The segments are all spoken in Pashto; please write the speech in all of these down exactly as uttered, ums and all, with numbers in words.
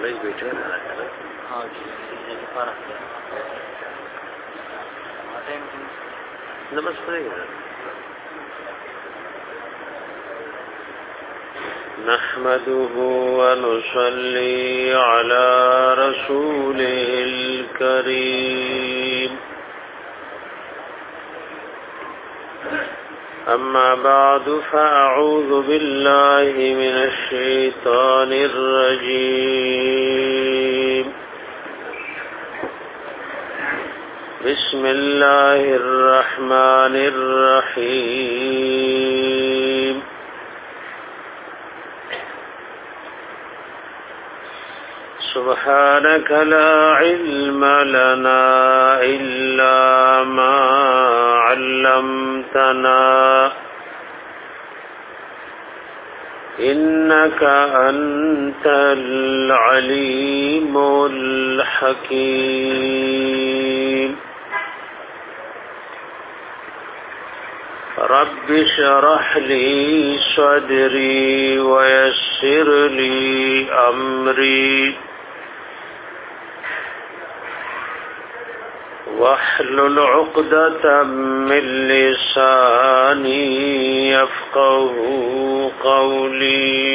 लई बैठे ना करे हां जी ये फर्क है नमस्ते نحمده ونصلي على رسوله الكريم أما بعد فأعوذ بالله من الشيطان الرجيم بسم الله الرحمن الرحيم سبحانك لا علم لنا إلا ما علمتنا إنك أنت العليم الحكيم رب اشرح لي صدري ويسر لي أمري واحلل عقدة من لساني يفقه قولي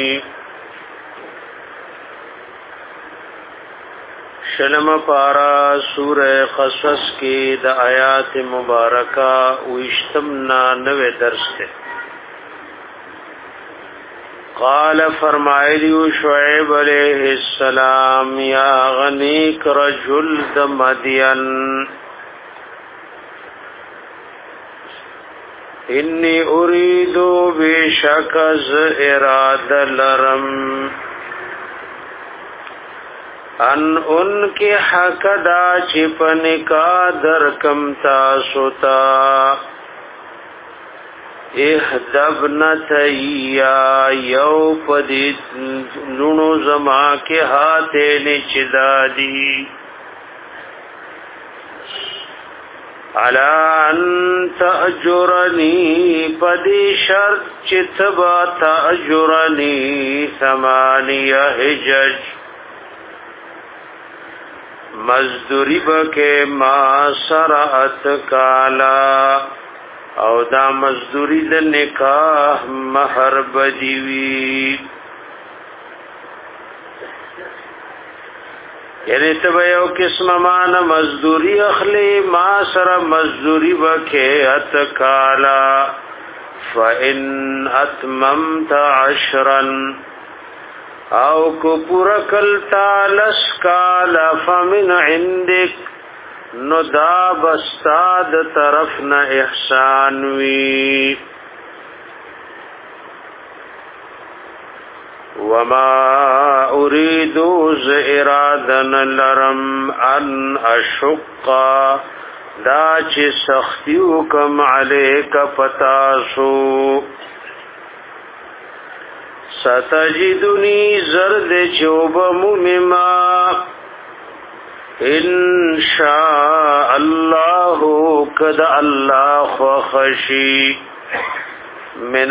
شلم پارا سورہ قصص کی د آیات مبارکہ وشتمنا نوے درس تے قال فرمائلی شعیب علیہ السلام یا غنیک رجل د مدین انی اریدو بشکز اراد لرم ان ان کی حق دا چپن کا درکم تاسوتا احدبنتیا یو پدی لونو زما کے ہاتھے نچدا دی علا ان تأجرنی پدی شرط چتبا تأجرنی ثمانیہ حجج مزدوری بکے ما سرعت کالا او دا مزدوری د نکاح مہر بدیوی یعنی تبیو قسم مانا مزدوری اخلی ما سر مزدوری بکے ات کالا فإن اتممت عشرا او کو پورا کلتا لسکالا فمن عندک نو دا بستاد طرفنا احسانوی وما اریدو ز ارادن لرم ان اشقا دا چی سختیو کم علیک پتاسو ستجدنی زرد چوب ممما انشاء اللہ قد اللہ خشی من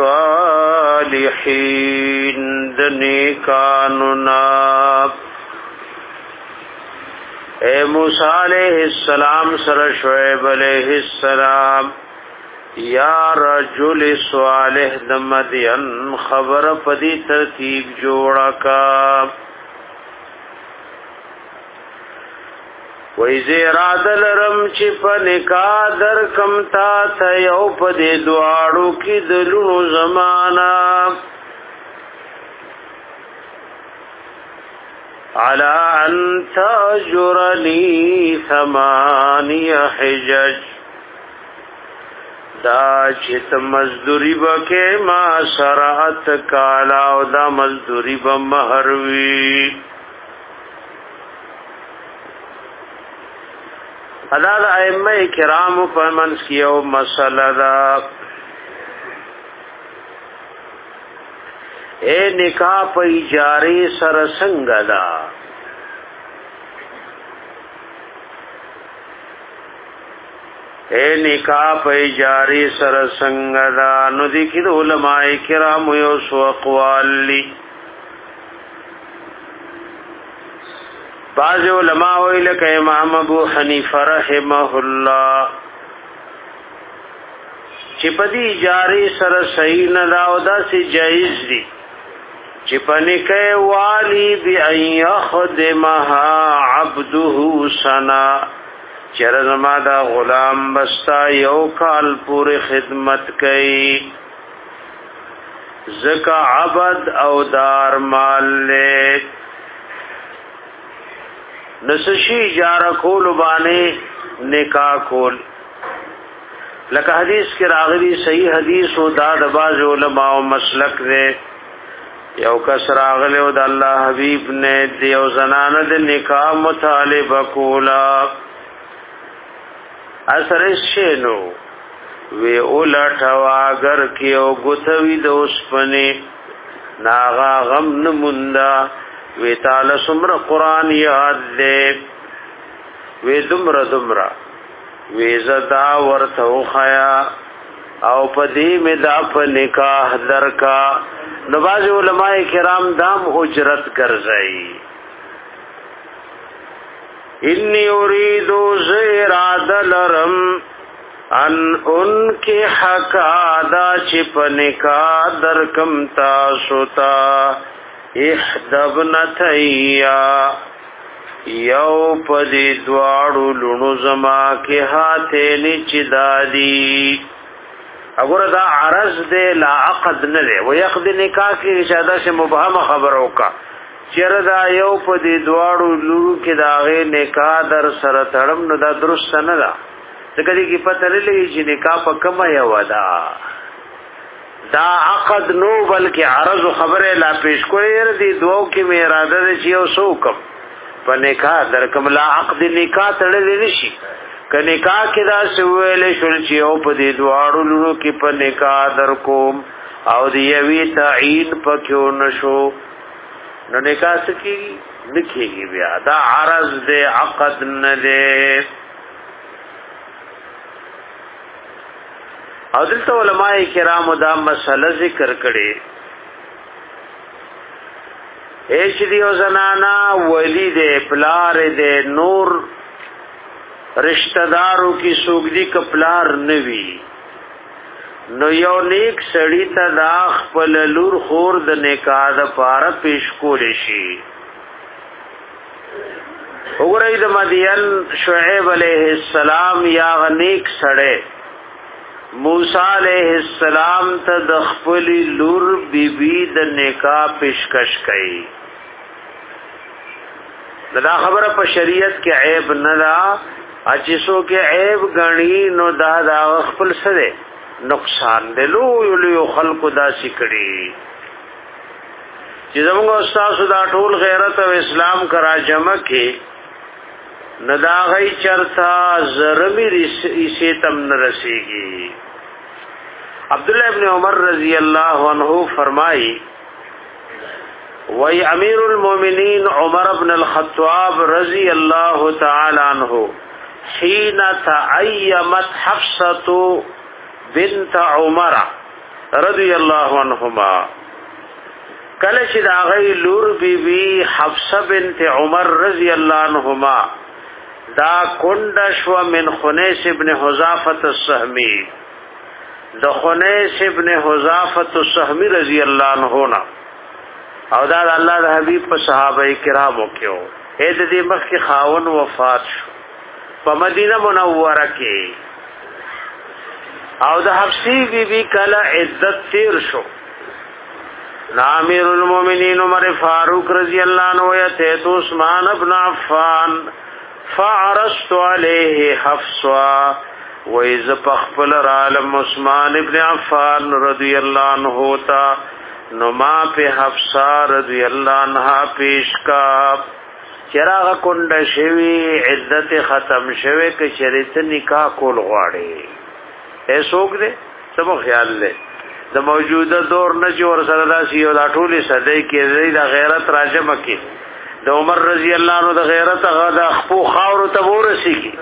الصالحین دنی کاننا اے موسیٰ علیہ السلام سر شعیب علیہ السلام یا رجل صالح دمدین خبر پدی ترتیب جوڑا کا ویزی ارادل رم چی پا نکا در کمتا تیو پا دی دوارو کی دلونو زمانا علا ان تاجرنی ثمانی حجج دا چیت مزدوری بکے ما سرعت کالا او دا مزدوری بمہروی ادا دا ائمہ کرام پر منس کیو مسئلہ دا اے نکاح پا اجاری سر سنگ دا اے نکاح پا اجاری سر سنگ دا نو دیکھید علماء کرام یو سو اقوال لی بعض علماء وی لکه امام ابو حنیفه رحمه الله چې پدی جاری سره صحیح نه دا او دا سی جایز دی چې پنیکه والی بی ان یخدمها عبده سنا چرزما دا غلام بستا یو کال پوری خدمت کئی زکا عبد او دار مال لے نسشی جارا کول بانے نکاح کول لکه حدیث کې راغلی صحیح حدیث او دا د باز علماء او مسلک دے یو کس راغلی او د الله حبیب نے دیو زنانه د نکاح مطالبه کولا اثر شنو وی اولټوا اگر کیو غوتوی د اوسپنه ناغا غم نموندا وی تعالی سمر قران یاد دے وی دمر دمرا وی زدا ورته خیا او پدی می دا په نکاح درکا نواز علماء کرام دام اجرت ګرځي انی اریدو زیراد لرم ان ان کی حکادا چپ نکاح درکم تاسوتا احدبنتیا یو پدی دوارو لونو زما کی ہاتھینی چدادی اگر دا عرض دے لا عقد نلے ویقد نکاح کی اشادہ سے مبہم خبروں کا چر دا یو پدی دوارو لونو کی داغے نکاح در سر تڑم نو دا درست ندا تکدی کی پتہ لگی چی نکاح پا کم یو دا دا عقد نو بلکہ عرض و خبر لا پیش کوئی دی دعو کی میں ارادہ دے چی یو سو کم پا نکاح در کم لا عقد نکاح تڑے نشی که نکاح کی دا سویلے شل چی او پا دی دوارو لونو کی پا نکاح در کوم او دیوی تعین پا کیو نشو نو نکاح سکی گی نکی گی بیا دا عرض دے عقد ندے او دلته علماء کرام دا مسله ذکر کړي ایش دیو زنانا ولی دے پلار دے نور رشتہ دارو کی سوگدی کپلار نوی نو یو نیک سړی ته دا خپل لور خور د نکاح د پاره پیش کول شي وګورئ د مدین شعیب علیہ السلام یا نیک سړی موسی علیہ السلام ته د خپل لور بیبی د نکاح پیشکش کړي دا خبره په شریعت کې عیب نه ده اچسو کې عیب غنی نو دا دا خپل سره نقصان دی لو یو خلق داسې کړي چې زموږ استاد دا ټول غیرت او اسلام کرا جمع کې ندا غي چرتا زرمی رسی تم نرسیگی عبداللہ ابن عمر رضی اللہ عنہ فرمائی وی امیر المومنین عمر ابن الخطاب رضی اللہ تعالی عنہ حین تعیمت حفصة بنت عمر رضی اللہ عنہما کلش دا غی لور بی بی حفصة بنت عمر رضی اللہ عنہما دا کندشو من خنیس ابن حضافت السہمی دا خنیس ابن حضافت السہمی رضی اللہ عنہونا او دا دا اللہ دا حبیب پا صحابہ کرامو کیو اید دی مخ کی خاون وفات شو پا مدینہ منورہ کی او دا حفصی بی بی کلا عزت تیر شو نامیر المومنین عمر فاروق رضی اللہ عنہ یتیتو عثمان ابن عفان فعرست علیہ حفصہ ویز پخپل رالم عثمان ابن عفان رضی اللہ عنہ تا نما پہ حفصہ رضی اللہ عنہ پیش کا چراغ کند شوی عدت ختم شوی که شریط نکاح کول غواړي اے سوک دے سمو خیال لے دا موجودہ دور نچی ورسره داسی او دا ټولی صدی کی زی دا غیرت راجم کی دا عمر رضی اللہ عنہ دا غیرت غدا خپو خاورو تبورسی کی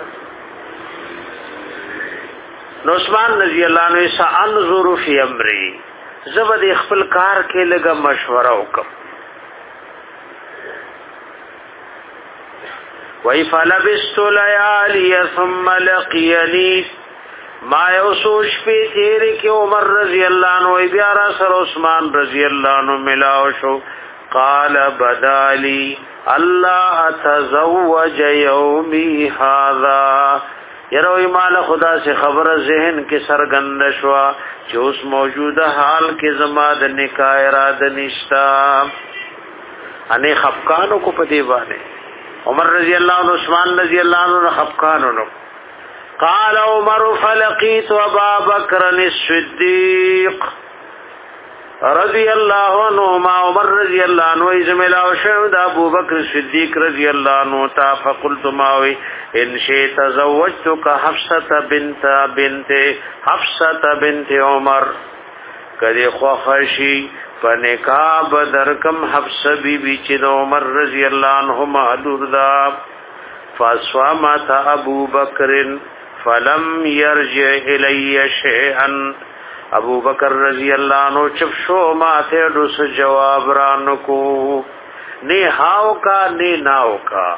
نو عثمان رضی اللہ عنہ سا انظر فی امری زبد اخپل کار کے لگا مشورہ وکم وی فلبست لیالی ثم لقینی ما یو سوچ پی تیری کی عمر رضی اللہ عنہ وی بیارا سر عثمان رضی اللہ عنہ ملاو شو قال بدالی اللہ اتزوج یومی هذا یروی مال خدا سے خبر ذہن کی سرگند شوا جو اس موجودہ حال کے زماد نکاح ارادہ نشتا انی خفقانو کو پدیوانے عمر رضی اللہ عنہ عثمان رضی اللہ عنہ خفقانو. قال عمر فلقيت ابا بکر الصدیق رضی اللہ عنہ ما عمر رضی اللہ عنہ ازملا وشهد ابو بکر صدیق رضی اللہ عنہ تا فقلت ماوی ان شئت زوجتك حفصه بنت بنت حفصه بنت عمر کدی خوخشی پنکا بدرکم حفصه بی بی چې عمر رضی اللہ عنہ محدود دا فاسوامت ابو بکر فلم يرجع الی شیئا ابو بکر رضی اللہ عنہ چپ شو ماتے دوس جواب رانو کو نی ہاو کا نی ناو کا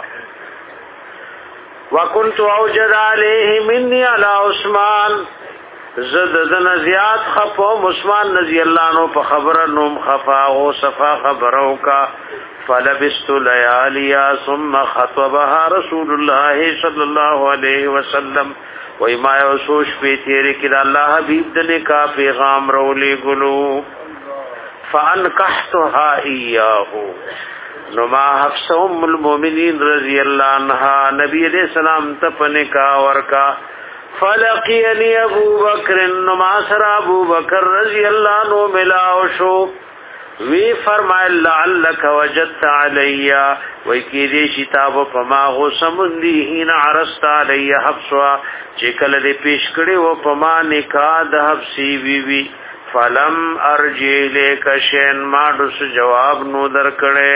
وکنت اوجد علیہ منی علی عثمان زد دن زیاد خفو عثمان رضی اللہ عنہ پا خبر نوم خفاو صفا خبرو کا فلبست لیالیا ثم خطبها رسول اللہ صلی اللہ علیہ وسلم وی ما یو سوچ پی تیری کدا اللہ حبیب دنے کا پیغام رولی گلو فانکحتها ایاہو نما حفص ام المومنین رضی اللہ عنہ نبی علیہ السلام تپنے کا ورکا فلقینی ابو بکر نما سر ابو بکر رضی اللہ عنہ ملاو شو وی فرمائے لعلک وجدت علی وی کی دی شتاب پما غو سمندی ہین عرست علی حفصوا چکل دی پیش کڑی و پما نکاح د حفصی بی بی فلم ارجی لیک شین ماڈس جواب نو در کڑے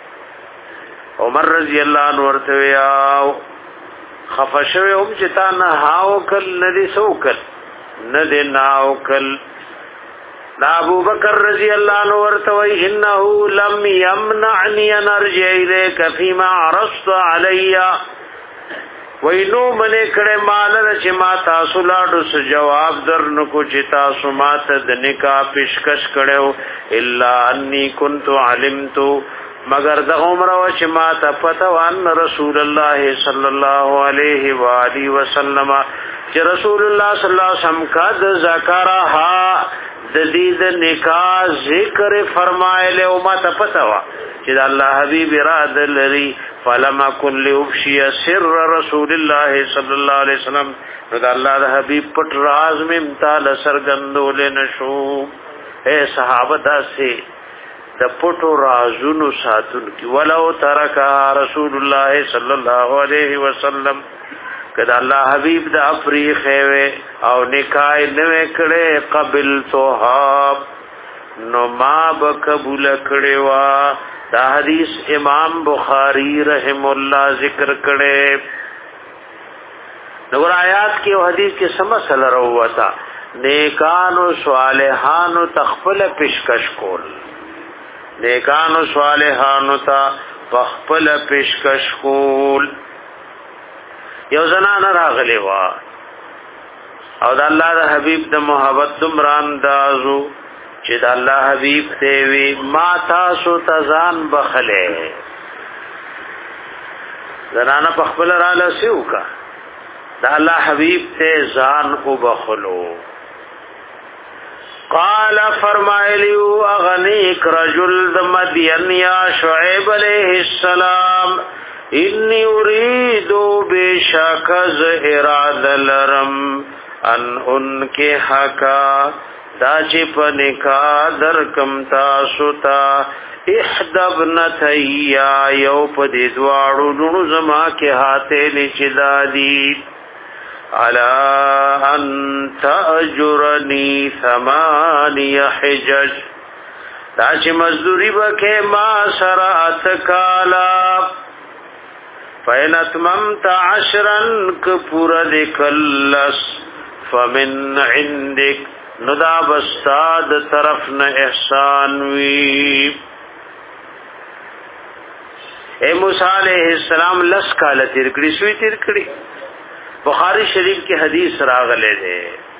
عمر رضی اللہ عنہ ورتوی آو خفشوی ام چتا نهاو کل ندی سو کل ندی ناو کل دا ابو بکر رضی اللہ عنہ ورتوی انہو لم یمنعنی ان ارجع الیک فیما عرضت علی وینو منے کڑے مالر چی ما تاسو لاڈو سو جواب درنکو چی تاسو مات دنکا پیشکش کڑیو الا انی کنتو علمتو مگر دا عمر و چی ما تا پتوان رسول اللہ صلی اللہ علیہ وآلہ وسلم چی رسول اللہ صلی اللہ علیہ وسلم کا دا ذکرہا ددید نکاح ذکر فرمائے لے وما تا پتوا چی دا اللہ حبیب اراد لری فلما کن لیوفشی سر رسول اللہ صلی اللہ علیہ وسلم دا اللہ دا حبیب پٹ راز میں امتال سرگندو لے نشو اے صحابہ دا سے دا پٹو رازونو ساتن کی ولو ترکا رسول اللہ صلی اللہ علیہ وسلم کدا اللہ حبیب دا افریخ ہے او نکاح نوے کڑے قبل توحاب نو ما بقبول کڑے وا دا حدیث امام بخاری رحم اللہ ذکر کڑے نور آیات کی و حدیث کے سمسل روتا نیکانو صالحانو تخفل پیشکش کول نیکانو صالحانو تا تخفل پیشکش کول یو زنان راغلی وا او دا اللہ دا حبیب دا محبت دمران دازو چې دا الله حبیب دیوی ما تاسو تزان بخله زنانا پخبل را لسیو کا دا الله حبیب تے زان او بخلو قال فرمائلیو اغنیک رجل دا مدین یا شعیب علیہ السلام انی اریدو بشاکز اراد لرم ان ان کے حقا دا چی پنکا در کم تاسو تا احدبنتیا یو پا دی دوارو نونو زما کے ہاتے نیچی دادی علا ان تأجرنی ثمانی حجج دا چی مزدوری بکے ما سرات کالا فین اتممت عشرن کپورا دکلس فمن عندک ندا بستاد طرف نہ احسان وی اے موسی علیہ السلام لس کال تیر کړي سوی تیر کړي. بخاری شریف کی حدیث راغله ده.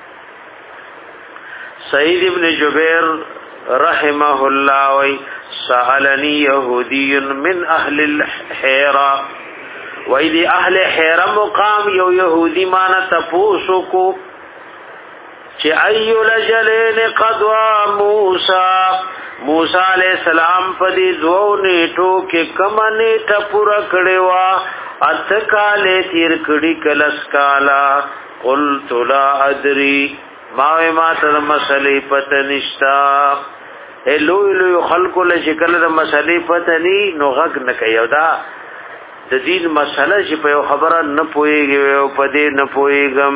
سعید ابن جبیر رحمه الله وی سألنی یهودی من اهل الحیرہ وی دی اهل حیرہ مقام یو یهودی مانا تپوسو کو چی ایو لجلین قدوا موسیٰ موسیٰ علیہ السلام پدی دو نیٹو کے کم نیٹا پورا کڑیوا اتکالے تیر کڑی کلس کالا قلت لا ادری ماوی ما تر مسئلی پتنشتا اے لوی لوی خلقو لشکل دا مسئلی پتنی نو غق نکی دا د دین مسئله چې په یو خبره نه پويږي او په دې نه پويګم.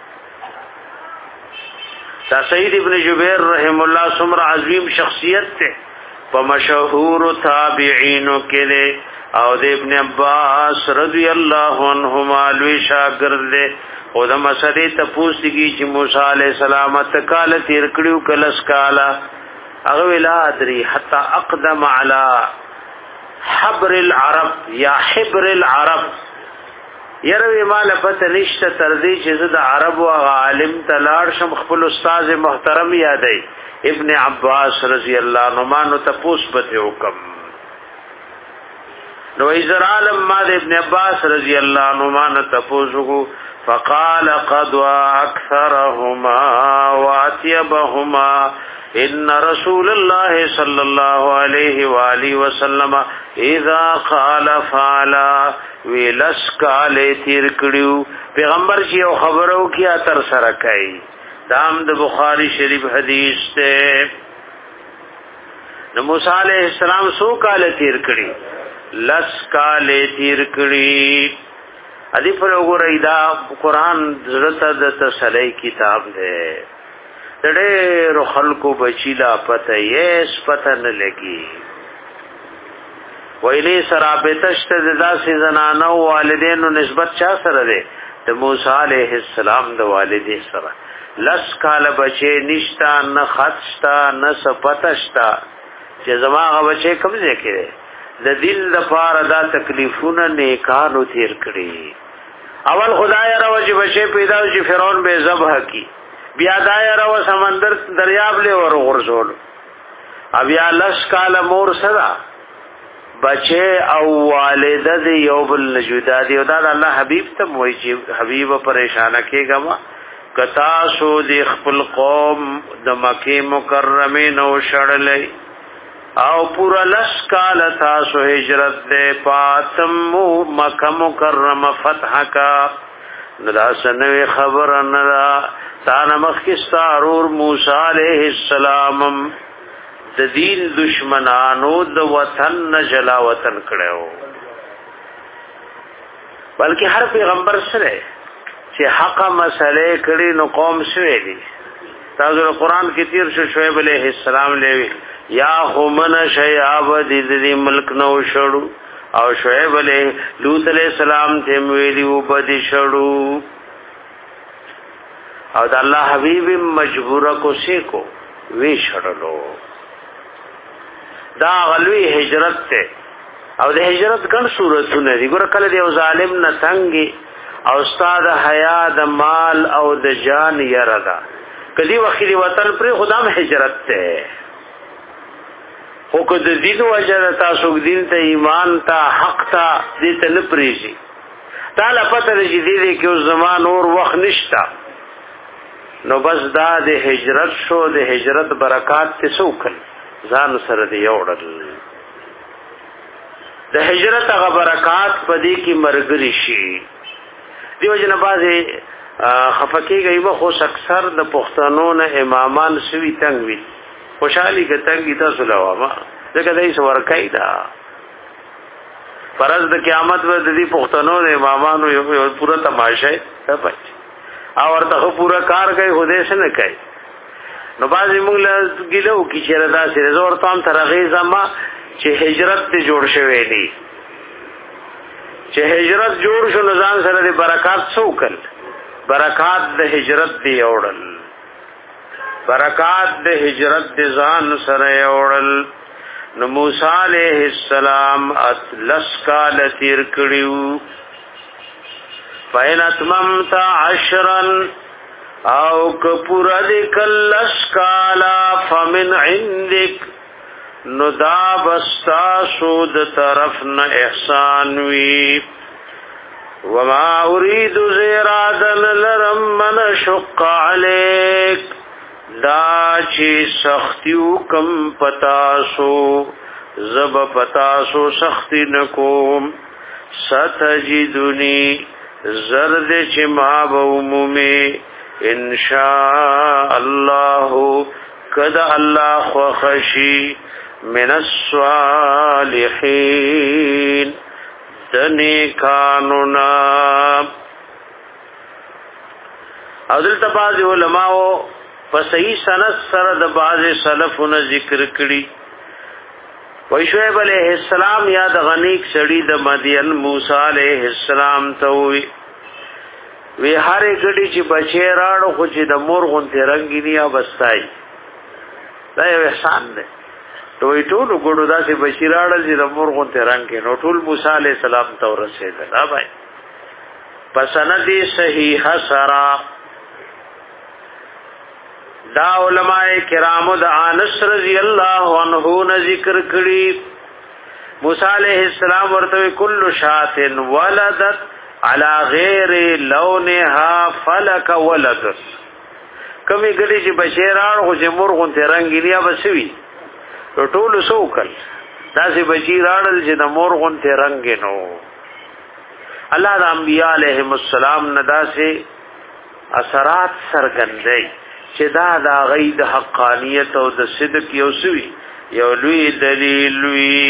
دا سعید ابن جبیر رحم الله سمر عظیم شخصیت ته په مشهور تابعینو کې له او د ابن عباس رضی الله عنهما لوی شاګرد له او د مسئله ته پوښتنه چې موسی علیہ السلام تکاله تیر کړیو کلس کالا هغه ویلا ادري حتا اقدم علی حبر العرب یا حبر العرب یروی مال پته نشته تر دې چې زه د عرب او عالم تلاړ شم خپل استاد محترم یادای ابن عباس رضی الله عنهما نو تپوس پته حکم نو ایزرالم ما د ابن عباس رضی الله عنهما نو تپوسو فقال قد واكثرهما واتيبهما ان رسول الله صلی الله علیه و آله وسلم اذا قال فعلا ولس قال تیر کړیو پیغمبر چې یو خبرو کیا تر سره کوي. دام د بخاری شریف حدیث ته نو موسی علیہ السلام سو کال تیر کړی لس کال تیر کړی. ادي پر وګورئ دا قرآن زړه د تسلی کتاب دی. ډېر خلکو بچیلا پته یې پته نه لګي ویلې سرابتشت د داسې زنانو والدینو نسبت چا سره ده د موسی علیہ السلام د والدې سره. لس کال بچي نشتا نه خطشتا نه سپتشتا چې زماغه بچي کوم ځای کې د دل لپاره دا تکلیفونه نیکانو تیر کړی. اول خدای راوځي بچي پیدا شي فرعون به ذبح کی بیا دایر و سمندر دریاب لے ور غرزول بیا لس کال مور صدا بچے او والده دی یو بل نجودا دی او دا الله حبیب ته وای چې حبیب پریشانه کېګه ما کتا سو دی خپل قوم د مکه مکرمه نو شړلې او پورا لس کال تاسو هجرت دے پاتم مکه مکرمه فتح کا ندا سنوی خبر ندا تانا مخکستا ارور موسیٰ علیہ السلام د دین دشمنانو د وطن نجلا وطن کڑیو. بلکہ ہر پیغمبر سرے چه حق مسئلے کڑی نو قوم سوے دی. تازو قرآن کی تیر شو شعیب علیہ السلام لیوی یا خومن شیاب دی دی ملک نو شڑو او شعیب علیہ لوط علیہ السلام تیم ویلی و بدی شڑو او دا اللہ حبیب مجبورہ کو سیکو وی شڑلو. دا غلوی حجرت تے او دا حجرت کن صورتونه دی گورا کل دی او ظالم نتنگی او استاد حیا دا مال او دا جان یردا کدی وقتی دی وطن پر خدام حجرت تے خو که د دین وجه تاسو دین ته ایمان ته حق ته دې ته نه پریږي تعالی پته دې دې کې اوس زمان اور وخت نشتا نو بس دا د هجرت شو د هجرت برکات ته سوکل ځان سره دی وړل د هجرت هغه برکات پدې کې مرګري شي. دیو جن بازي خفقېږي و خو اکثر د پښتنو نه امامان سوي تنگ وي خوشحالی که تنگی تاسو لواما ځکه دای سو ورکای دا فرض د قیامت و د دې پښتنو د امامانو یو پورا تماشا ہے پچ او ورته پورا کار کوي خوده څه نه کوي. نو بازي موږ له ګلو کې چې ردا سره زور تام ترغه زما چې هجرت ته جوړ شوی دی چې هجرت جوړ شو نزان سره د برکات څوکل برکات د هجرت دی اورل برکات د هجرت د ځان سره اورل نو موسی علیہ السلام اتلس کال تیر کړیو فین اتممت عشرا او کپورا دکلس کالا فمن عندک نو دا بستاسو د طرفنا احسان وی وما اريد زیرادن لرم من شق علیک دا چی سختیو کم پتاسو زب پتاسو سختی نکوم ستجدنی زرد چی ما بومومی انشاء اللہ کد اللہ خوخشی من الصالحین دنیکانونا. او دلتا بعض علماء فصحیح سند سره د بعض سلفونه ذکر کړي. وای شعیب علیہ السلام یا د غنیک سړی د مدین موسی علیہ السلام ته وی وی هرې ګډي چې بچی راړو خو چې د مور غونته رنگینیا بستای دا یو احسان دی. دوی ټول ګړو داسې بچی راړل چې د مور غونته رنگ کې نو ټول موسی علیہ السلام ته ورسېدل. ها بھائی پسند صحیح سرا دا علماء کرام د انس رضی الله عنه نے ذکر کړي موسی علیہ السلام ورته کل شات ولدت على غیر لونها فلك ولد کمی ګړي چې بشیران خو چې مرغون ته رنگینیا بسوي ټول سوکل داسې بشیران چې د مرغون ته رنگ نو. الله د انبیاء علیهم السلام نداسه اثرات سرګندای چې دا دا غید حقانیت او د صدق یو سوی یو لوی دلیل وی.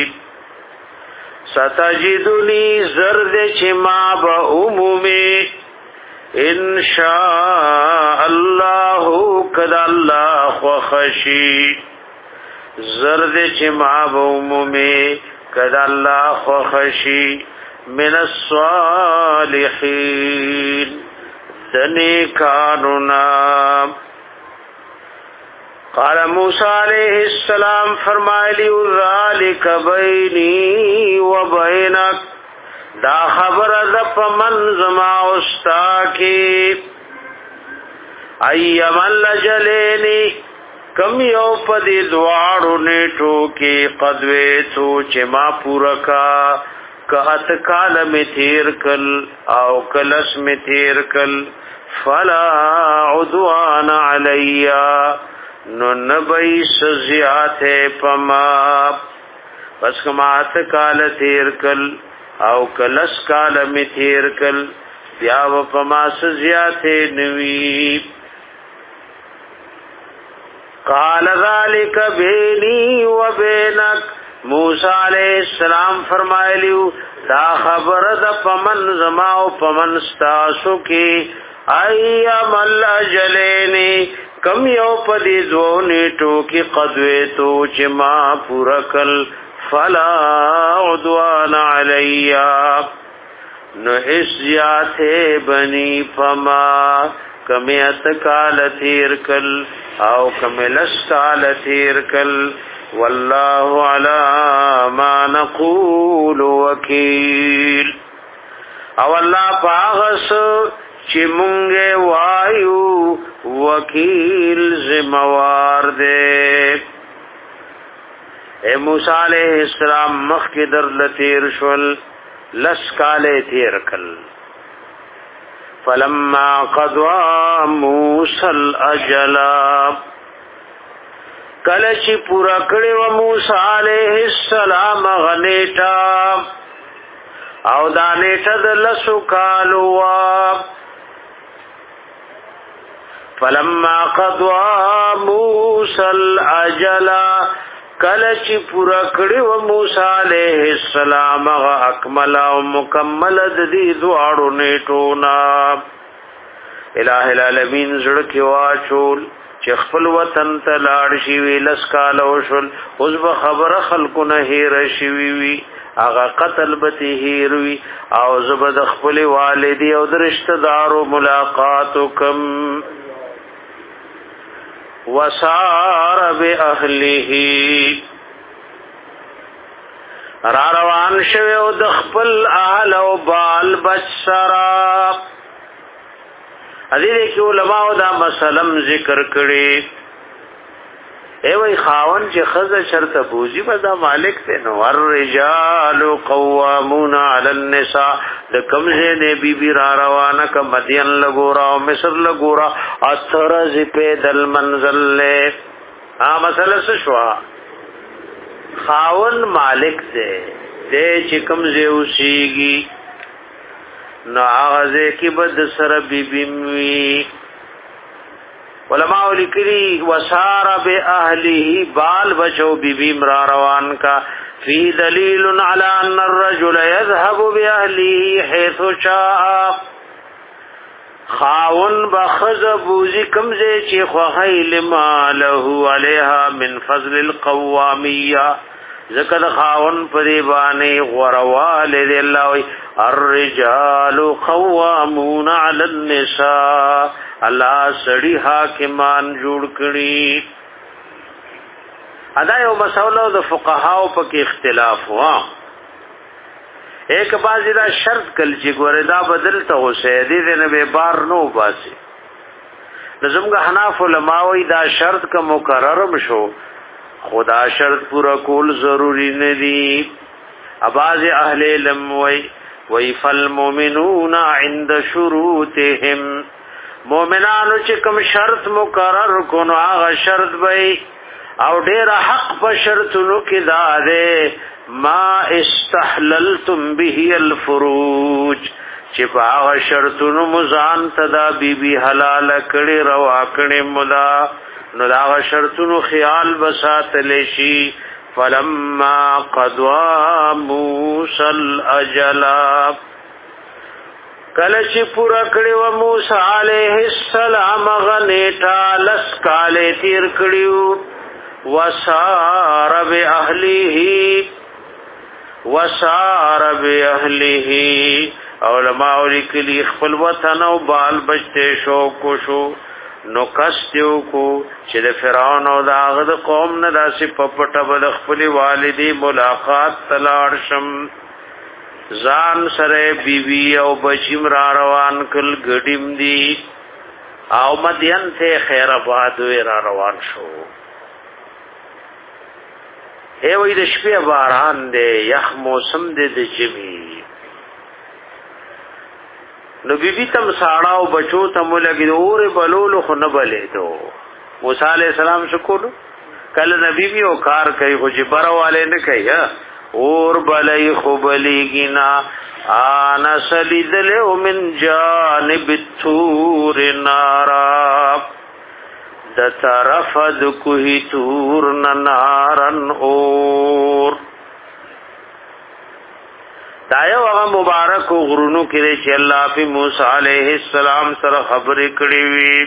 ستجدنی زرد چې ما به عمومي ان شاء الله کذا الله خوشی زرد چې ما به عمومي کذا الله خوشی من الصالحین دنیکانونا. قال موسی علیہ السلام فرمایلی ذالک بینی و بینک دا خبر د پمن زما استا کی ایم لجلینی کم یو پدی دواړو نیټو کی قدوی تو چې ما پورکا کات کال می تیر کل او کلس می تیر کل فلا عدوان علیا نو نبی سزیات پما پس کمات کال تیر کل او کلس کال می تیر کل بیا و پما سزیات نوی. قال ذالک بینی و بینک موسی علیہ السلام فرمایلیو دا خبر د پمن زما او پمن ستاسو کی ایم الاجلینی کم یو پدی دو نیٹو کی قدوی تو چما پورکل فلا عدوان علیا نو اسیات بنی فما کمیت کال تیر کل او کملس کال تیر کل والله على ما نقول وکیل. او الله پاغس چې مونږه وایو وکیل ذمہوار دے. اے موسی علیہ السلام مخ کی در لتیر شول لس کالے تیر کل فلما قضى موسی الاجلا کله چې پورا کړي و موسی علیہ السلام غنیټا او دا نیټه د لسو کالو وا فلما قضى موسی الاجل کله چې پورا کړي و موسی علیہ السلام غ اکمل او مکمل د دې دواړو نیټو نا الہ العالمین زړه کې واچول چې خپل وطن ته لاړ شي ویلس کالو شول اوس به خبره خلکو نه هیر شي وی هغه قتل به هیر وی او زبد خپل والدی او د رشتہ دارو ملاقات وکم وسار باهله را روان شوه او د خپل اهل او بال بچ سره. ادي کې علماء دا مسلم ذکر کړي ای وای خاون چې خزه شرط بوزي بدا مالک ته نو الرجال قوامون علی النساء د کمزه نه بی بی را روانه ک مدین لګورا او مصر لګورا اثر ز پیدل منزل له ا مسله شوا خاون مالک ته دې چې کمزه اوسيږي نو هغه کې بد سره بی بی می علماء لکلی وسار باهله بال بچو بی بی مرا روان کا فی دلیل علی ان الرجل يذهب باهله حيث شاء. خاون بخذ بوزی کمزه چې خوایل ماله علیها من فضل القوامیه ذکر خاون پری باندې غروال دی الله وی الرجال قوامون علی النساء الله سړی حاکمان جوړ کړي. ادا یو مسئله د فقهاو په کې اختلاف وا ایک بازی دا شرط کل چې ګوره دا بدل ته اوسه دې نه به بار نو باسي لزمګه حناف علماء وی دا شرط کا مقررم شو خدا شرط پورا کول ضروری نه دي. اباز اهل علم وی وی فالمؤمنون عند شروطهم مومنانو چې کوم شرط مقرر کونو هغه شرط وی او ډیر حق په شرطونو کې دا ده ما استحللتم به الفروج چې په هغه شرطونو مزان تدا بی بی حلال کړي روا کړي مدا نو دا شرطونو خیال بسات لشي. فلما قضوا موسى الاجل کله چې پورا کړو موسی عليه السلام غنیټا لس کاله تیر کړیو وسار باهله وسار باهله علماء لیکلي خپل وطن او بال بچته شو کو شو نو کستیو کو چې د فرعون او د هغه د قوم نه داسې پپټه بل خپل والدی ملاقات تلاړ شم ځان سره بیوی او بچیم را روان کل غډیم دی او مدین ته خیر آباد را روان شو. ای وې د شپې باران دی یخ موسم دی د جمی نو بی بی تم ساڑا او بچو تم لگی اور بلولو خو نه بلې دو موسی علیہ السلام شکر کله نبی بی او کار کوي خو جبر والے نه کوي اور بلای خو بلیږي نا انا سلیدل من جانب التور نارا د طرف د کوهی تور نارن اور دایو هغه مبارک غرونو کې چې الله په موسی عليه السلام سره خبرې کړې وي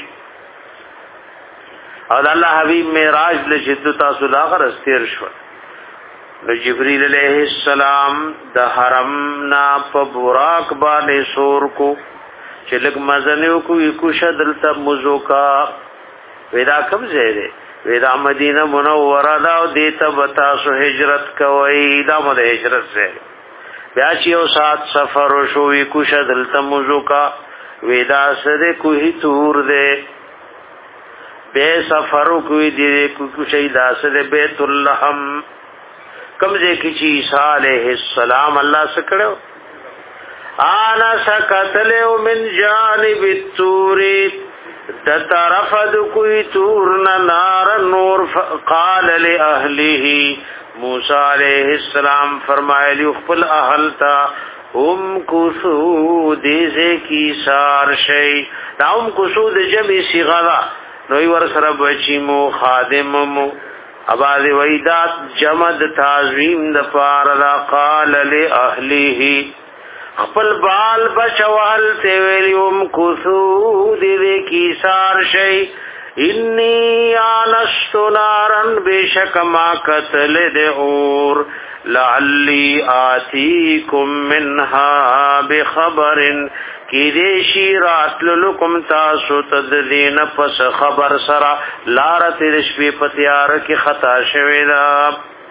او الله حبيب معراج له شدت تاسو لا غرستیر شو نو جبريل عليه السلام د حرم نا په براق باندې سور کو چې لګ مزنیو کو یکو شدلته مزوکا ودا کم زیره ودا مدینه منوره دا او دیته بتا سو هجرت کوي دا مده هجرت زیره بیا چې یو سات سفر شوې کوشه دلته موضوع کا ودا سره کوهی تور دے به سفر کوي دې کوشه داسره بیت اللحم کمزه کی چې عیسی علیہ السلام الله سکړو انا سکتل من جانب التور د طرف د کوي تور نار نور قال لاهله موسی علیہ السلام فرمایلی خپل اهل تا هم قصود دې کی سار شي دا هم قصود جمع صيغه نو ور سره بچی مو خادم مو اباذ ویدات جمد تعظیم د پار لا قال لاهله خپل بال بچوال ته ویلوم قصود دې کی سار شي انی آنست نارن بیشک ما قتل دے اور لعلی آتیکم منها بخبرن کی دیشی راتللکم تاسو تددین پس خبر سرا لارت رشبی پتیار کی خطا شویدا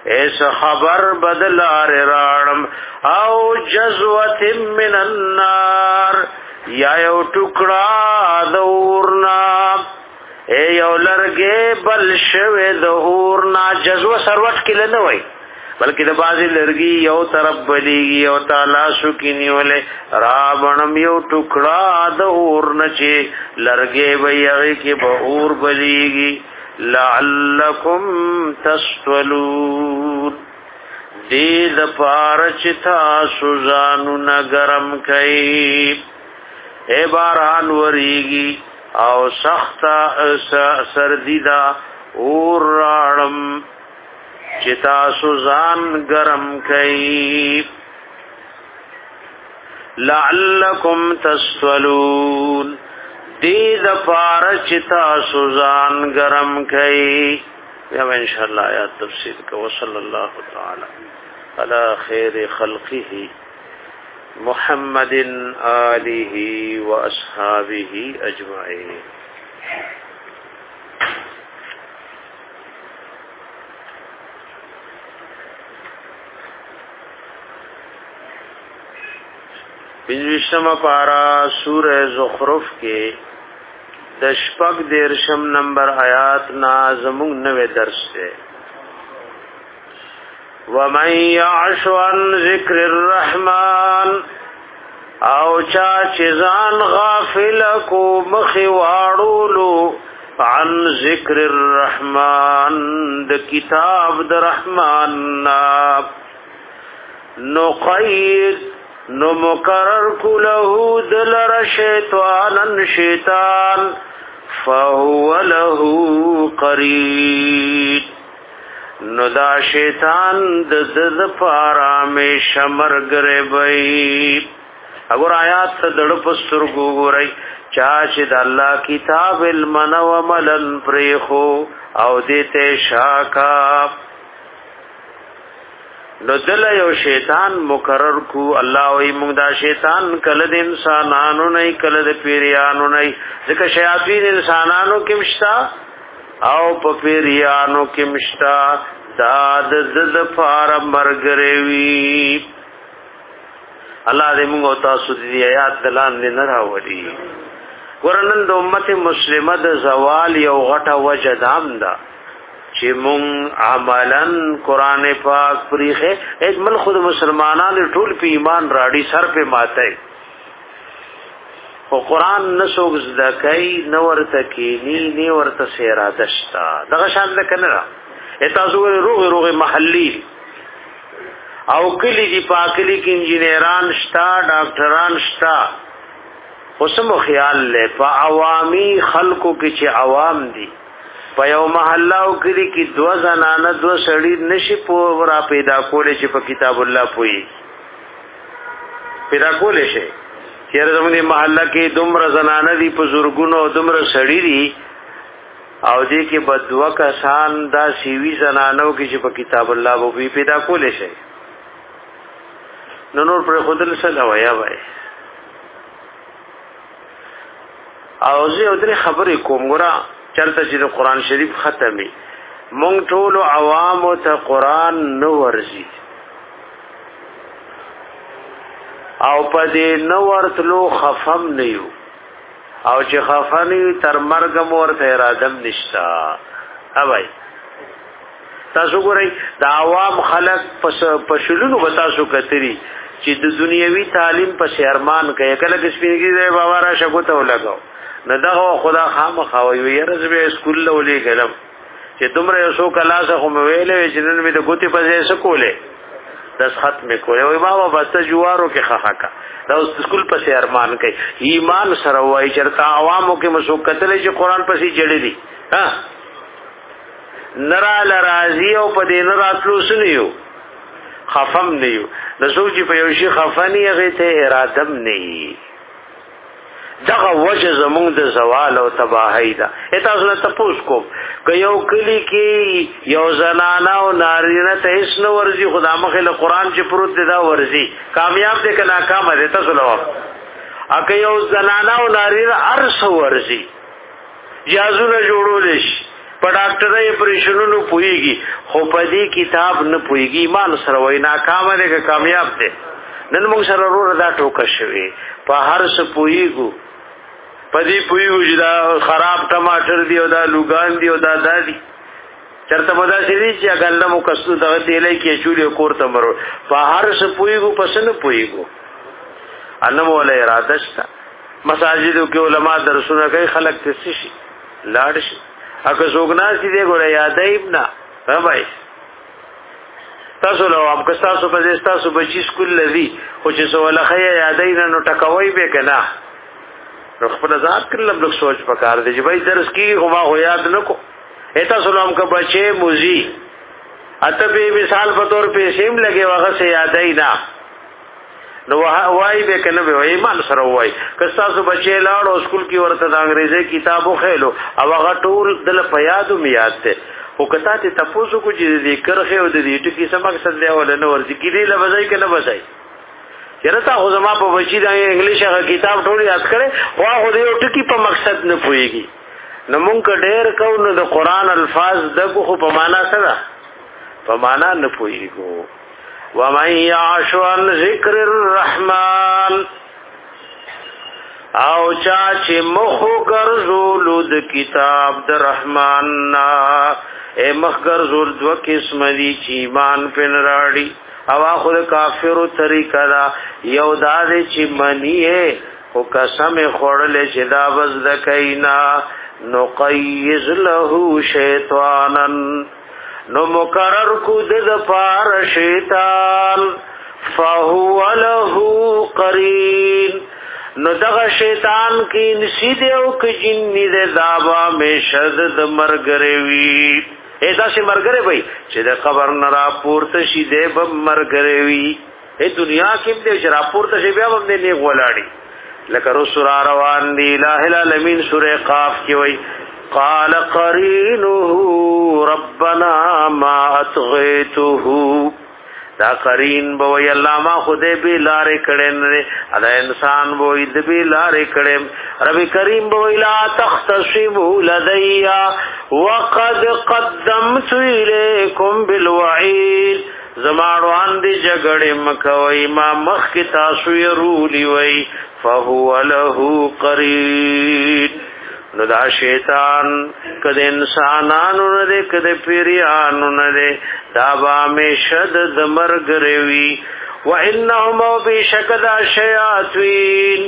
ایس خبر بدلار راړم او جزوت من النار یا یو ټوکړه د اورنا اے یو لرګې بل شوه د اورنا جزوه سروټ کله نه وای بلکې د بازي لرګي یو طرف بلیږي او تعالی شو کینیولې را بنم یو ټوکړه د اورن چې لرګې ویږي کې به اور بلیږي لعلکم تسولون دې د پارچ تاسو ځانو نګرم کوي اے باران وریږي او سخت سردی دا اور راړم چتا سوزان گرم کئی لعلکم تسولون دید پار چتا سوزان گرم کئی یا انشاءاللہ آیات تفسیر کا وصل اللہ تعالی علی خیر خلقه محمد آلہ و اصحابہ اجمعین. پنځشتمه پارا سورہ زخرف کې د شپږ دیرشم نمبر آیات نا زموږ نوې درس ده. ومن يعش عن ذکر الرحمن او چا چزان غافل کو مخی واړولو عن ذکر الرحمن د کتاب د رحمان نا نقید نو مقرر کله دلر شیطانن شیطان فهو له قرید نو دا شیطان د د پارا می شمر گربئی. اگر آیات ته دړ پستر ګورای چا چې د الله کتاب المن و ملن پریخو او دته شاکا نو دل یو شیطان مقرر کو الله وی موږ دا شیطان کله د انسانانو نه کله د پیریانو نه ځکه شیاطین انسانانو کې مشتا او په پیریانو کې مشتا دا د د فار مرګروي. الله دې موږ تاسو دې آیات دلان نه راوړي. ورنن د امت مسلمه د زوال یو غټه وجه دام ده چې مون عملاً قران پاک پریخه اجمل خود مسلمانانو ټول په ایمان راړي سر په ماته او قران نسوګ زدکای نو ورته کینی نی ورته سیرا دشتا دغه شان ده کنه تاسو روغ روغ محلي او کلی دی پاکلی کې انجینران شتا ډاکټران شتا اوسمو خیال له په عوامي خلکو کې چې عوام دي په یو محله او کلی کې دو زنانه دو سړی نشي په را پیدا کولې چې په کتاب الله پوي پیدا کولې شي چیرې زموږه محله کې دومره زنانه دي په زورګونو دومره سړی دي او دې کې بدوا کسان دا سیوی زنانو کې چې په کتاب الله وو پیدا کولې شي نو نور پر خودل سره وایا وای او زه درې خبرې کوم ګره چرته چې قرآن شریف ختمي مونږ ټول عوام ته قرآن نو ورزي او پدې نو ورتلو خفم نه یو او چې خفنی تر مرګ مورته ارادم نشتا اوای تاسو ګورئ دا عوام خلق پس پښلونو بتاسو کتري چې د دنیوي تعلیم په ارمان کوي کله کې سپینګي دی بابا را شګو ته ولګاو نه دغه خدا خامخا وي یره زه سکول لولې کلم چې دومره یو څو کلاسه خو مې ویلې چې نن مې د ګوتی په ځای سکولې داس ختم کولې وای بابا بس جوارو کې خخکا دا سکول په ارمان کوي ایمان سره وای چرته عوامو کې مسوکتلې چې قران پسې جړې دي ها نرا لرازی او په دین راتلو سنیو خفم نیو د سوچ په یو شي خفنی هغه ته ارادم نه دغه وجه زمونږ د زوال او تباہی ده. تاسو نه تاسو کو که یو کلی کې یو زنانه او نارینه ته هیڅ نو ورزي خدا مخه له قران چې پروت دی دا ورزي کامیاب دي که ناکام دي تاسو لو اګه یو زنانه او نارینه ارس ورزي جازونه جوړول شي په ډاکټرۍ پرېشنونو پويږي خو په دې کتاب نه پويږي ایمان سره وای ناکام دی که کامیاب دی نن موږ سره ورور دا ټوکه شوی په هر څه پويګو په دې پويګو چې دا خراب ټماټر دی او دا لوګان دی او دا دادی چرته مدا سړي چې اګل مو کسو دغه تیلې کې چولې کور ته مرو په هر څه پويګو پسنه پويګو انم ولا اراده شته مساجدو کې علما درسونه کوي خلک تسي شي لاړ شي اګه زوګنا سي دې ګوره یادای ابنا ها بھائی تاسو له ام که تاسو په تاسو بچی سکول لذي خو چې سو ولا خیا یادای نه نو ټکوي به کنه خپل ذات کله لږ سوچ پکار دی چې بھائی درس کې خو ما یاد نکو ایتا سلام کا بچے موزی اته په مثال په تور په سیم لګي واغه سه یادای نه نو وای به کنه به وای مان سره وای کستا سو بچی لاړو سکول کې ورته د انګریزي کتابو خېلو او هغه ټول دل په یادو میاد ته او کته ته تاسو کو چې دې کرخه او دې ټکی څه مقصد دی ول نه ورځي کې دی لوځي کنه بځای چیرته خو زما په بچی د انګلیش هغه کتاب ټول یاد کړي وا خو دې ټکی په مقصد نه پويږي نو مونږ ډېر کو نو د قران الفاظ دغه خو په معنا سره په معنا نه پويږي ومن يعش عن ذکر الرحمن او چا چې مخ ګرځول د کتاب د رحمان نا اے مخ ګرځول دو قسم دي چې ایمان پن راړي او اخر کافرو طریقه دا یو دا چې منیه او قسم خورل چې دا بز د کینا نقیز له شیطانن نو مقرر کو د پار شیطان فهو له قرین نو دغه شیطان کی نسید او ک جن دې دابا مشد د مرګروي اېدا سي مرګروي چې د قبر نرا پورته شي دې به مرګروي اې دنیا کې دې شرا پورته شي بیا هم دې نه غولاړي لکه رسول روان دی الہ العالمین سورہ قاف کې وای قال قرینه ربنا ما اطغیته دا قرین بوئی اللہ ما خودے بھی لارے کڑن رے ادا انسان بوئی دبی لارے کڑن ربی کریم بوئی لا تختصموا لدی وقد قدمت الیکم بالوعید زماروان دی جگڑی مکوئی ما مخ کی تاسو یرولی وئی فهو له قرین نو دا شیطان کده انسانانو نده کده پیریانو نده دا بامیشد دمرگ روی و انهم بیشکد شیاطین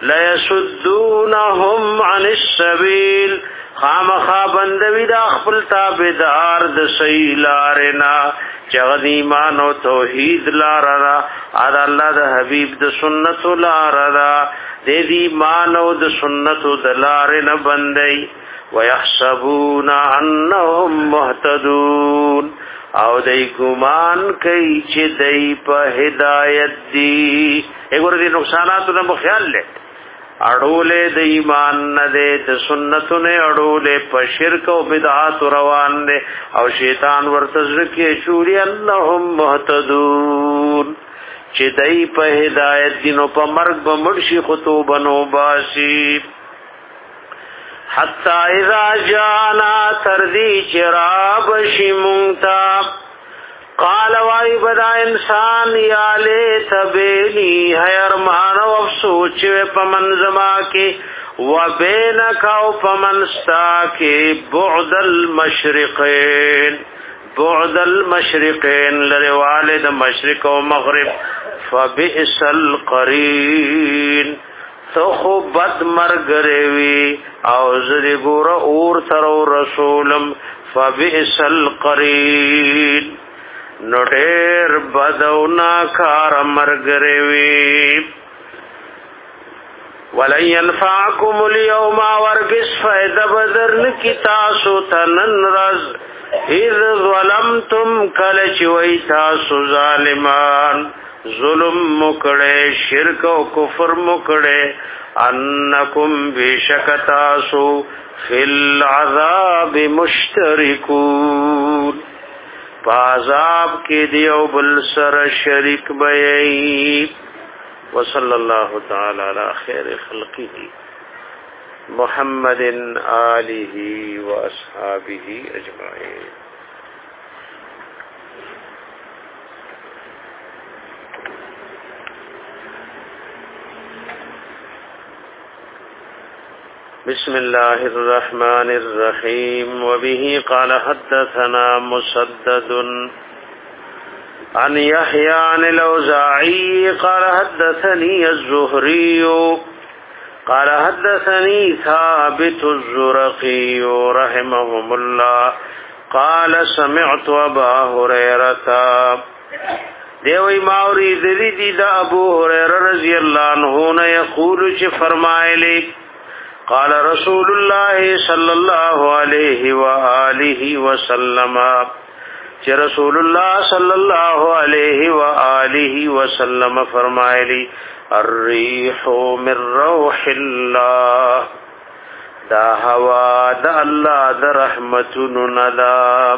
لیسدونهم عن السبیل خامخا بندوی دا خپل تابدار د سیلارنا چغد ایمان و توحید لارا ادا اللہ دا حبیب دا سنت لارا دے دی مانو د سنت دلار نه بندي ويحسبون انهم مهتدون او دای ګمان کوي چې دای په هدایت دي وګوره دي نقصانات نه خیال لې اړولې د ایمان نه د سنت نه اړولې په شرک او بدعات روان دي او شیطان ورته ځکه شوري انهم مهتدون چې دای په هدایت دینو په مرګ به مرشي خطوبنو باسي حتا اذا جانا تردی چراب شمونتا قال وای بدا انسان یا لیت بیلی ہے ارمان و افسوچ پمن زما کے و بینک او پمن ستا کے بعد المشرقین بعد المشرقین لروالد مشرق و مغرب فبئس القرین تو خو بد مرگروی او زدی گورا اور ترو رسولم فبئس القرین نو دیر بدو ناکار مرگروی ولن ينفعكم اليوم ورگس فائدہ بدرن کی تاسو تنن رز اذ ظلمتم کلچ وی تاسو ظالمان ظلم مکڑے شرک و کفر مکڑے انکم بشکتاسو فی العذاب مشترکون پازاب کی دیو بل سر شرک بیئی وصلی اللہ تعالی علی خیر خلقی محمد آله واصحابه اجمعين. بسم الله الرحمن الرحيم. وبه قال حدثنا مسدد عن يحيى عن الأوزاعي قال حدثني الزهري قال حدثني ثابت الزرقي رحمهم الله قال سمعت أبا هريرة دیوی ماوری دلی دی دا ابو هريره رضی اللہ عنہ نے یقول چھ فرمائے قال رسول الله صلى الله عليه وآله وسلم چې رسول الله صلى الله عليه وآله وسلم فرمایلی الريح من روح الله دا هوا دا الله دا رحمتونو ندا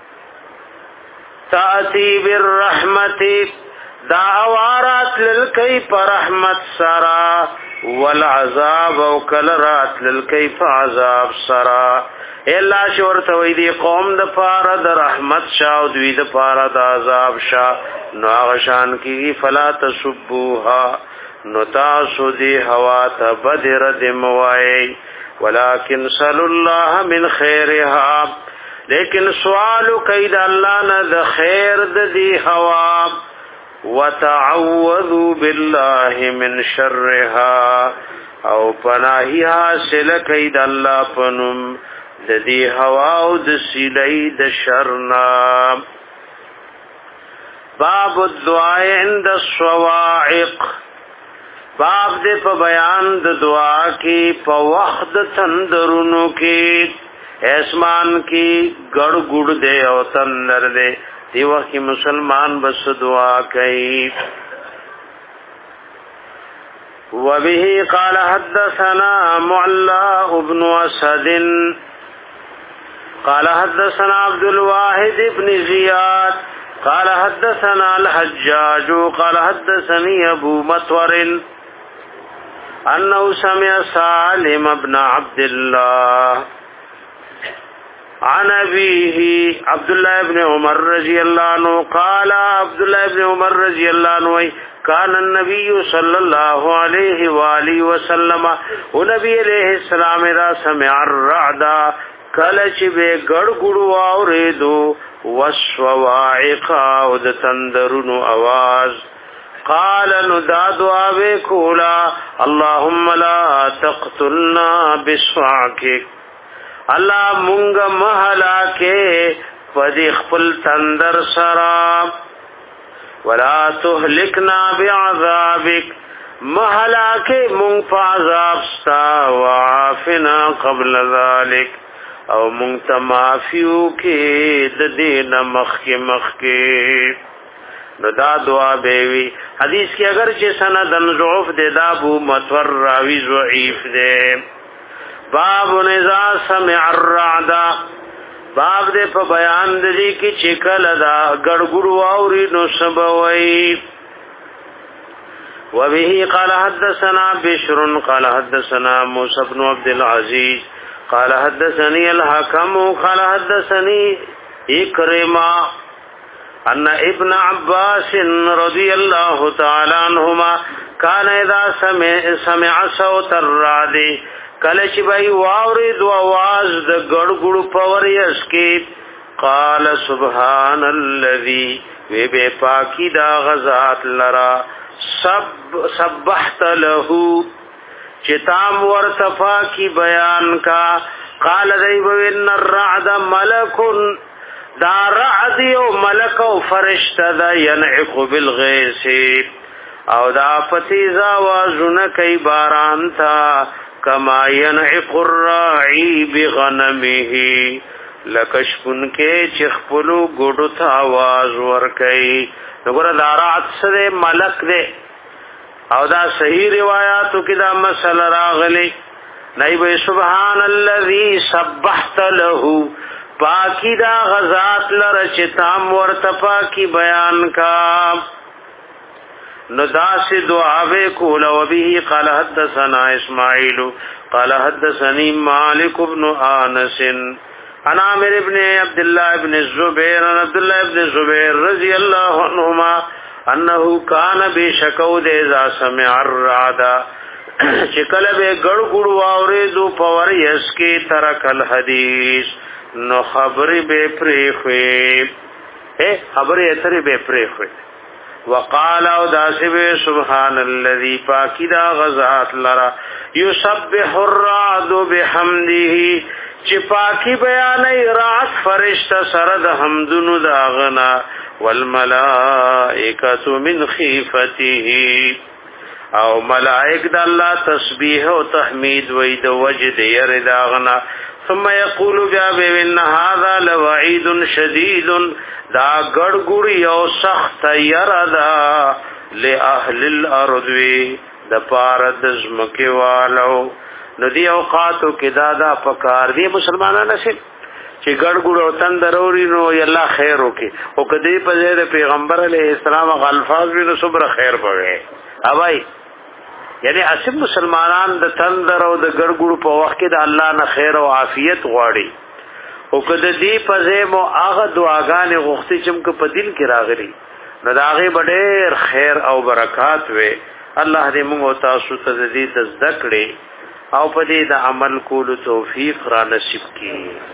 تأتي بالرحمت دا اوارات للکی پر رحمت سرا والعذاب او کلرات للکی پر عذاب سرا الا شورت وی دی قوم د پارا د رحمت شاو دوی د پارا د عذاب شا نو آغشان کی فلا تسبوها نو تاسو دی هوا تا بدر دی موائی ولیکن صلو اللہ من خیرها لیکن سوالو کید اللہ نا د خیر د دی هوا وتعوذوا بالله من شرها او پناهی حاصل کید الله پنم د دې هوا او د سیلې د شرنا. باب الدعاء عند الصواعق باب دې په بیان د دعا کې په وخت تندرونو کې اسمان کې ګړ ګړ دې او تندر دې دی وخت مسلمان بس دعا کوي. وبه قال حدثنا معلى بن اسد قال حدثنا عبد الواحد بن زياد قال حدثنا الحجاج قال حدثني ابو مطور انه سمع سالم بن عبد الله عن ابيه عبد الله بن عمر رضي الله عنه قال عبد الله بن عمر رضي الله عنه كان النبي صلى الله عليه واله وسلم ونبي عليه السلام را سمع الرعد کلچ به ګړ ګړو اوریدو وسواعق او د تندرونو आवाज قال ندا دعا وکولا اللهم لا تقتلنا بسواعك الله مونږ مهلا کې پدې خپل تندر سرا ولا تهلكنا بعذابك مهلا کې مونږ په عذاب ستا وعافنا قبل ذلك او مونږ ته معافیو کې د دین مخ کې مخ کې نو دا دعا بیوی. حدیث کې اگر چې سند ضعف دے دا ابو مطور راوی ضعیف دے. باب نزا سمع الرعد باب دے په بیان دې کې چې کله دا ګړګړو اوري نو سبوي. وبه قال حدثنا بشر قال حدثنا موسى بن عبد العزيز قال حدثني الحكم قال حدثني إكرمة أن ابن عباس رضي الله تعالى عنهما كان إذا سمع, سمع صوت الرعد کلچ بای واورید و آواز د ګړګړو پوریس کې قال سبحان الذي وی بے پاکی دا غزات لرا سب سبحت له چتام ورتفا کی بیان کا قال دیب ان الرعد ملک دا رعد او ملک او فرشتہ دا ينعق بالغیث او دا فتیزا وازن کئی باران تا کما ينعق الراعی بغنمه لکشپن کے چخپلو گوڑو تا آواز ورکی نگورا دا رعد سدے ملک دے او دا صحیح روایاتو کی دا مسئلہ راغلی نائب سبحان الذي سبحت له پاکی دا غزات لرچتام ورتپا کی بیان کا نو داس دعاوه کول او به قال حدثنا اسماعیل قال حدثني مالك بن انس انا عامر ابن عبد الله ابن الزبير عن عبد الله ابن الزبير رضي الله عنهما انه كان بشكود اذا سمع الرعد چکل به ګړ ګړ واورې دو پور یس کې ترک الحديث نو خبرې به پرې خوې اے خبرې اترې به پرې خوې وقال او داسب سبحان الذي پاکدا غزات لرا يسبح الرعد بحمده چې پاکی بیانې رات فرشتہ سره د حمدونو داغنا والملائکه من خیفته او ملائک د الله تسبیح او تحمید وې د وجد ير داغنا ثم يقول بیا ان هذا لوعید شدید دا ګړګړی او سخت يردا لاهل الارض د پارد زمکه والو ندی اوقاتو کې دادا پکار دی مسلمانانو سي چې ګړګړ او تندروري نو الله خیر وکي او کدی په ځای پیغمبر علیه السلام غلفاظ وینو صبر خیر پوي اوای یعنی اسب مسلمانان د تندر او د ګړګړ په وخت کې د الله نه خیر او عافیت غواړي او کده دی په ځای مو هغه دعاګانې غوښتي چې په دل کې راغلي نو داغه ډېر خیر او برکات وي الله دې موږ تاسو ته دې د ذکرې او په دې د عمل کولو توفیق را نصیب کړي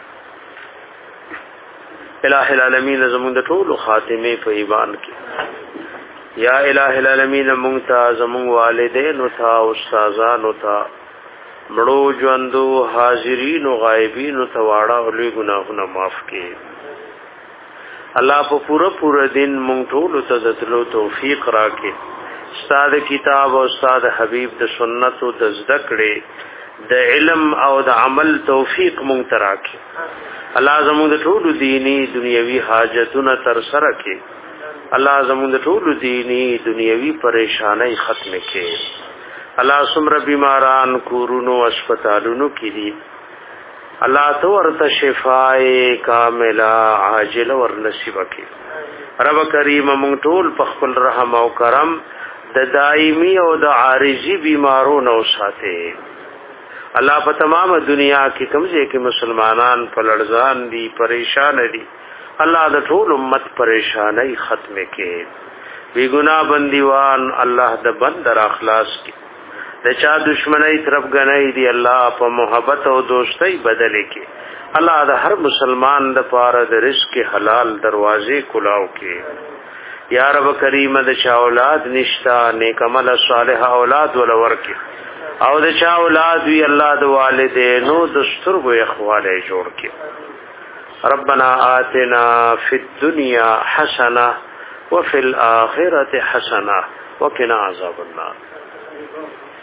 الہ العالمین زمون د ټول خاتمه په ایمان کې یا الہ العالمین مونږ ته زمون والدین او تا استادانو ته مړو ژوندو حاضرین او غایبین او تواړه او لوی ګناهونه معاف کړي الله په پورا پورا دین مونږ ټول ته دتلو توفیق راکړي استاد کتاب او استاد حبیب د سنت او د ذکرې د علم او د عمل توفیق مونږ ته راکړي الله زموږ د ټول دینی دنیوي حاجتونه تر سره کړي الله زموږ د ټول دینی دنیوي پریشانای ختم کړي الله سمره بیماران کورونو هسپتالونو کې دي الله تو ورته شفای کامله عاجله ور نصیب کړي رب کریم مونږ ټول په خپل رحم او کرم د دایمي او د عارضی بیمارونو ساته الله په تمام دنیا کې کومځه کې مسلمانان په لړزان دي پریشان دي الله د ټول امت پریشانای ختم کړي بی ګناه بندیوان الله د بندر اخلاص کړي د چا دشمنی طرف غنۍ دی الله په محبت او دوستۍ بدل کړي الله د هر مسلمان د پاره د رزق حلال دروازې کلاو کړي یا رب کریم د چا اولاد نشتا نیک عمل صالح اولاد ول ورکي او د چا اولاد وی الله د والدینو د سترګو اخواله جوړ کړي ربنا آتنا فی الدنیا حسنه وفي الاخره حسنه وقنا عذاب النار